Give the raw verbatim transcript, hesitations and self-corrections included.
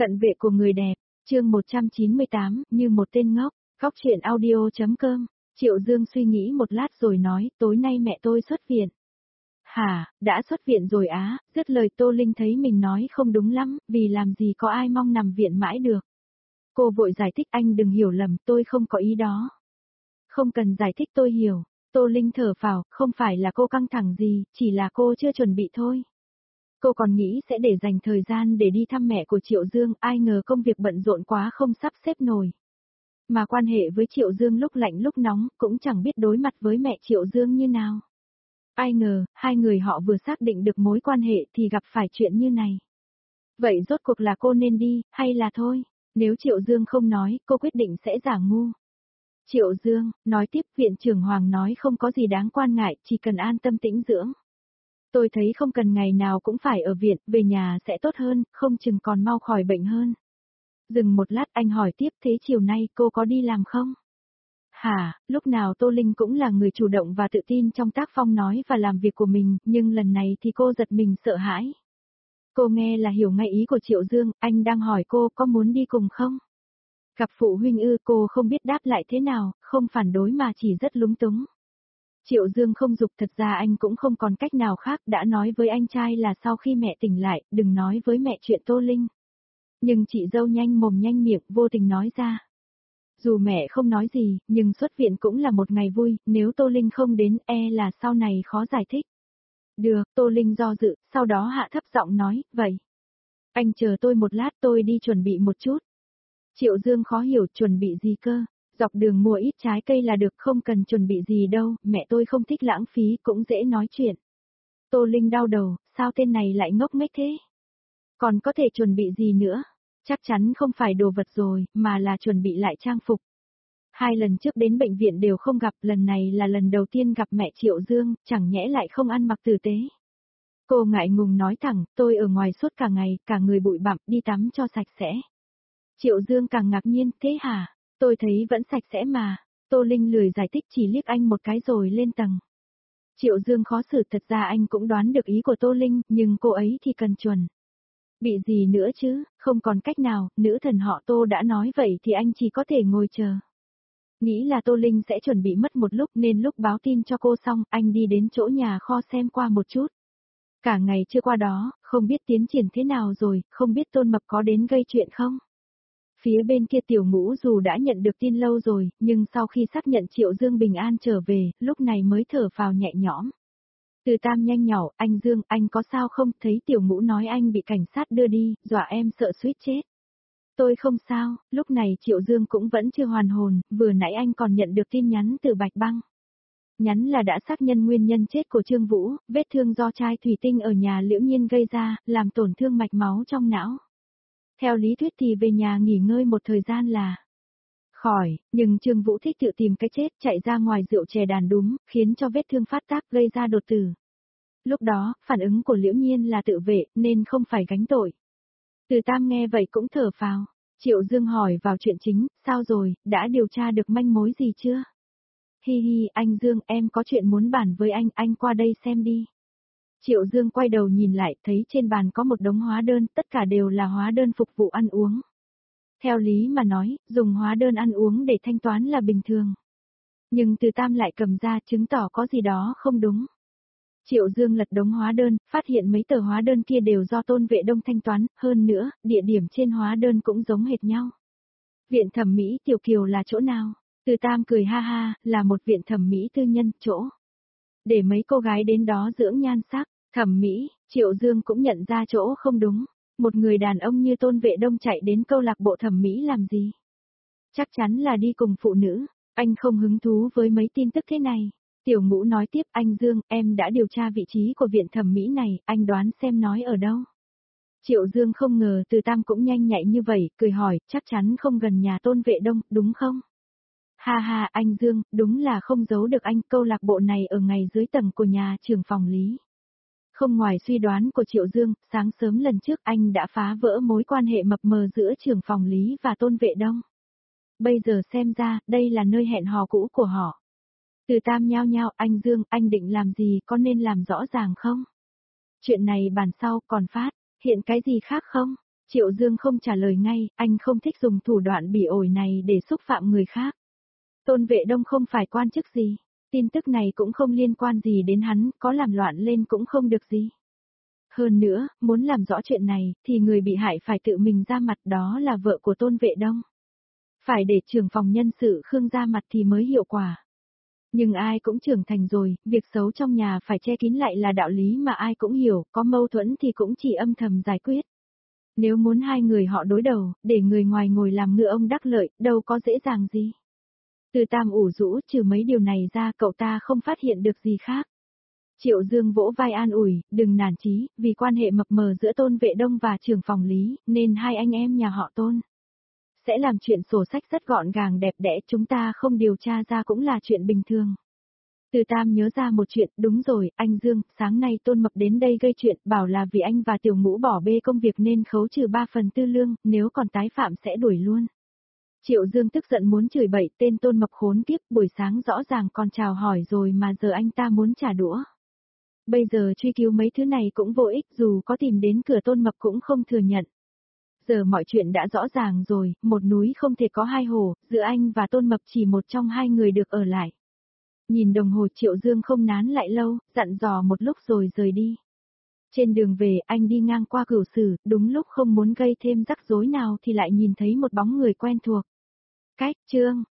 Cận vệ của người đẹp, chương một trăm chín mươi tám, như một tên ngốc, góc truyện audio.com. Triệu Dương suy nghĩ một lát rồi nói, tối nay mẹ tôi xuất viện. Hả, đã xuất viện rồi á, dứt lời Tô Linh thấy mình nói không đúng lắm, vì làm gì có ai mong nằm viện mãi được. Cô vội giải thích, anh đừng hiểu lầm, tôi không có ý đó. Không cần giải thích, tôi hiểu. Tô Linh thở phào, không phải là cô căng thẳng gì, chỉ là cô chưa chuẩn bị thôi. Cô còn nghĩ sẽ để dành thời gian để đi thăm mẹ của Triệu Dương, ai ngờ công việc bận rộn quá không sắp xếp nổi. Mà quan hệ với Triệu Dương lúc lạnh lúc nóng, cũng chẳng biết đối mặt với mẹ Triệu Dương như nào. Ai ngờ, hai người họ vừa xác định được mối quan hệ thì gặp phải chuyện như này. Vậy rốt cuộc là cô nên đi, hay là thôi? Nếu Triệu Dương không nói, cô quyết định sẽ giả ngu. Triệu Dương, nói tiếp, viện trưởng Hoàng nói không có gì đáng quan ngại, chỉ cần an tâm tĩnh dưỡng. Tôi thấy không cần ngày nào cũng phải ở viện, về nhà sẽ tốt hơn, không chừng còn mau khỏi bệnh hơn. Dừng một lát anh hỏi tiếp, thế chiều nay cô có đi làm không? Hả, lúc nào Tô Linh cũng là người chủ động và tự tin trong tác phong nói và làm việc của mình, nhưng lần này thì cô giật mình sợ hãi. Cô nghe là hiểu ngay ý của Triệu Dương, anh đang hỏi cô có muốn đi cùng không? Gặp phụ huynh ư, cô không biết đáp lại thế nào, không phản đối mà chỉ rất lúng túng. Triệu Dương không giục, thật ra anh cũng không còn cách nào khác, đã nói với anh trai là sau khi mẹ tỉnh lại, đừng nói với mẹ chuyện Tô Linh. Nhưng chị dâu nhanh mồm nhanh miệng, vô tình nói ra. Dù mẹ không nói gì, nhưng xuất viện cũng là một ngày vui, nếu Tô Linh không đến e là sau này khó giải thích. Được, Tô Linh do dự, sau đó hạ thấp giọng nói, vậy. Anh chờ tôi một lát, tôi đi chuẩn bị một chút. Triệu Dương khó hiểu, chuẩn bị gì cơ? Dọc đường mua ít trái cây là được, không cần chuẩn bị gì đâu, mẹ tôi không thích lãng phí, cũng dễ nói chuyện. Tô Linh đau đầu, sao tên này lại ngốc nghếch thế? Còn có thể chuẩn bị gì nữa? Chắc chắn không phải đồ vật rồi, mà là chuẩn bị lại trang phục. Hai lần trước đến bệnh viện đều không gặp, lần này là lần đầu tiên gặp mẹ Triệu Dương, chẳng nhẽ lại không ăn mặc tử tế. Cô ngại ngùng nói thẳng, tôi ở ngoài suốt cả ngày, cả người bụi bặm, đi tắm cho sạch sẽ. Triệu Dương càng ngạc nhiên, thế hả? Tôi thấy vẫn sạch sẽ mà. Tô Linh lười giải thích, chỉ liếc anh một cái rồi lên tầng. Triệu Dương khó xử, thật ra anh cũng đoán được ý của Tô Linh, nhưng cô ấy thì cần chuẩn. Bị gì nữa chứ, không còn cách nào, nữ thần họ Tô đã nói vậy thì anh chỉ có thể ngồi chờ. Nghĩ là Tô Linh sẽ chuẩn bị mất một lúc nên lúc báo tin cho cô xong, anh đi đến chỗ nhà kho xem qua một chút. Cả ngày chưa qua đó, không biết tiến triển thế nào rồi, không biết Tôn Mập có đến gây chuyện không? Phía bên kia Tiểu Ngũ dù đã nhận được tin lâu rồi, nhưng sau khi xác nhận Triệu Dương bình an trở về, lúc này mới thở phào nhẹ nhõm. Từ Tam nhanh nhỏ, anh Dương, anh có sao không? Thấy Tiểu Ngũ nói anh bị cảnh sát đưa đi, dọa em sợ suýt chết. Tôi không sao, lúc này Triệu Dương cũng vẫn chưa hoàn hồn, vừa nãy anh còn nhận được tin nhắn từ Bạch Băng. Nhắn là đã xác nhận nguyên nhân chết của Trương Vũ, vết thương do chai thủy tinh ở nhà Liễu Nhiên gây ra, làm tổn thương mạch máu trong não. Theo lý thuyết thì về nhà nghỉ ngơi một thời gian là khỏi, nhưng Trương Vũ thích tự tìm cái chết, chạy ra ngoài rượu chè đàn đúng, khiến cho vết thương phát tác gây ra đột tử. Lúc đó, phản ứng của Liễu Nhiên là tự vệ, nên không phải gánh tội. Từ Tam nghe vậy cũng thở phào. Triệu Dương hỏi vào chuyện chính, sao rồi, đã điều tra được manh mối gì chưa? Hi hi, anh Dương, em có chuyện muốn bàn với anh, anh qua đây xem đi. Triệu Dương quay đầu nhìn lại, thấy trên bàn có một đống hóa đơn, tất cả đều là hóa đơn phục vụ ăn uống. Theo lý mà nói, dùng hóa đơn ăn uống để thanh toán là bình thường. Nhưng Từ Tam lại cầm ra chứng tỏ có gì đó không đúng. Triệu Dương lật đống hóa đơn, phát hiện mấy tờ hóa đơn kia đều do Tôn Vệ Đông thanh toán, hơn nữa, địa điểm trên hóa đơn cũng giống hệt nhau. Viện thẩm mỹ Tiểu Kiều là chỗ nào? Từ Tam cười ha ha, là một viện thẩm mỹ tư nhân, chỗ để mấy cô gái đến đó dưỡng nhan sắc, thẩm mỹ. Triệu Dương cũng nhận ra chỗ không đúng. Một người đàn ông như Tôn Vệ Đông chạy đến câu lạc bộ thẩm mỹ làm gì? Chắc chắn là đi cùng phụ nữ, anh không hứng thú với mấy tin tức thế này. Tiểu Ngũ nói tiếp, anh Dương, em đã điều tra vị trí của viện thẩm mỹ này, anh đoán xem nói ở đâu. Triệu Dương không ngờ Từ Tam cũng nhanh nhạy như vậy, cười hỏi, chắc chắn không gần nhà Tôn Vệ Đông, đúng không? Ha ha, anh Dương, đúng là không giấu được anh, câu lạc bộ này ở ngay dưới tầng của nhà trưởng phòng lý. Không ngoài suy đoán của Triệu Dương, sáng sớm lần trước anh đã phá vỡ mối quan hệ mập mờ giữa trưởng phòng lý và Tôn Vệ Đông. Bây giờ xem ra, đây là nơi hẹn hò cũ của họ. Từ Tam nhao nhao, anh Dương, anh định làm gì, có nên làm rõ ràng không? Chuyện này bàn sau, còn phát, hiện cái gì khác không? Triệu Dương không trả lời ngay, anh không thích dùng thủ đoạn bỉ ổi này để xúc phạm người khác. Tôn Vệ Đông không phải quan chức gì, tin tức này cũng không liên quan gì đến hắn, có làm loạn lên cũng không được gì. Hơn nữa, muốn làm rõ chuyện này, thì người bị hại phải tự mình ra mặt, đó là vợ của Tôn Vệ Đông. Phải để trưởng phòng nhân sự Khương ra mặt thì mới hiệu quả. Nhưng ai cũng trưởng thành rồi, việc xấu trong nhà phải che kín lại là đạo lý mà ai cũng hiểu, có mâu thuẫn thì cũng chỉ âm thầm giải quyết. Nếu muốn hai người họ đối đầu, để người ngoài ngồi làm ngựa ông đắc lợi, đâu có dễ dàng gì. Từ Tam ủ rũ, trừ mấy điều này ra cậu ta không phát hiện được gì khác. Triệu Dương vỗ vai an ủi, đừng nản chí, vì quan hệ mập mờ giữa Tôn Vệ Đông và trưởng phòng Lý, nên hai anh em nhà họ Tôn sẽ làm chuyện sổ sách rất gọn gàng đẹp đẽ, chúng ta không điều tra ra cũng là chuyện bình thường. Từ Tam nhớ ra một chuyện, đúng rồi, anh Dương, sáng nay Tôn Mập đến đây gây chuyện, bảo là vì anh và Tiểu Ngũ bỏ bê công việc nên khấu trừ ba phần tư lương, nếu còn tái phạm sẽ đuổi luôn. Triệu Dương tức giận muốn chửi bậy, tên Tôn Mập khốn kiếp, buổi sáng rõ ràng còn chào hỏi rồi mà giờ anh ta muốn trả đũa. Bây giờ truy cứu mấy thứ này cũng vô ích, dù có tìm đến cửa Tôn Mập cũng không thừa nhận. Giờ mọi chuyện đã rõ ràng rồi, một núi không thể có hai hổ, giữa anh và Tôn Mập chỉ một trong hai người được ở lại. Nhìn đồng hồ Triệu Dương không nán lại lâu, dặn dò một lúc rồi rời đi. Trên đường về anh đi ngang qua Cửu Sử, đúng lúc không muốn gây thêm rắc rối nào thì lại nhìn thấy một bóng người quen thuộc. Cách Trương,